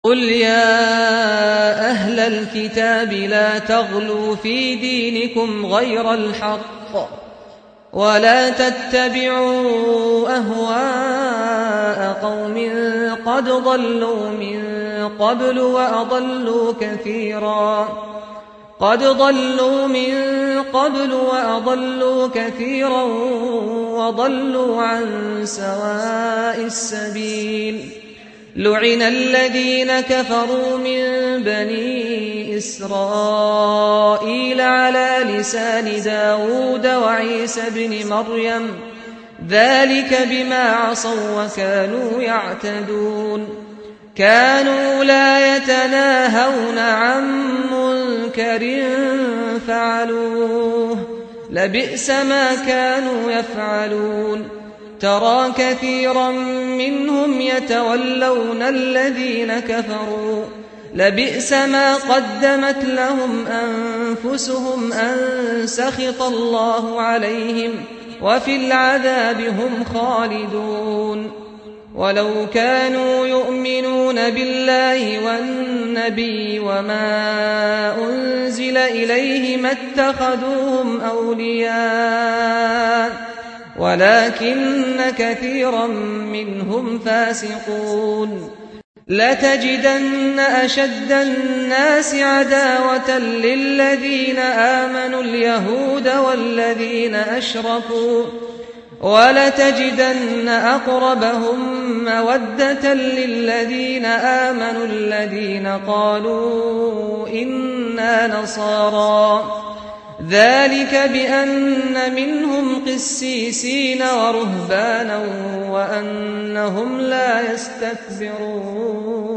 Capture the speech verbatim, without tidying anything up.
قل يا أهل الكتاب لا تغلوا في دينكم غير الحق ولا تتبعوا أهواء قوم قد ضلوا من قبل وأضلوا كثيرا قد ضلوا من قبل وأضلوا كثيرا وضلوا عن سواء السبيل لعن الذين كفروا من بني إسرائيل على لسان داود وعيسى بن مريم ذلك بما عصوا وكانوا يعتدون كانوا لا يتناهون عن منكر فعلوه لبئس ما كانوا يفعلون ترى كثيرا منهم يتولون الذين كفروا لبئس ما قدمت لهم أنفسهم أن سخط الله عليهم وفي العذاب هم خالدون ولو كانوا يؤمنون بالله والنبي وما أنزل إليه ما اتخذوهم أولياء ولكن كثيرا منهم فاسقون لتجدن أشد الناس عداوة للذين آمنوا اليهود والذين أشركوا ولتجدن أقربهم مودة للذين آمنوا الذين قالوا إنا نصارى ذلك بأن منهم قسيسين ورهبانا وأنهم لا يستكبرون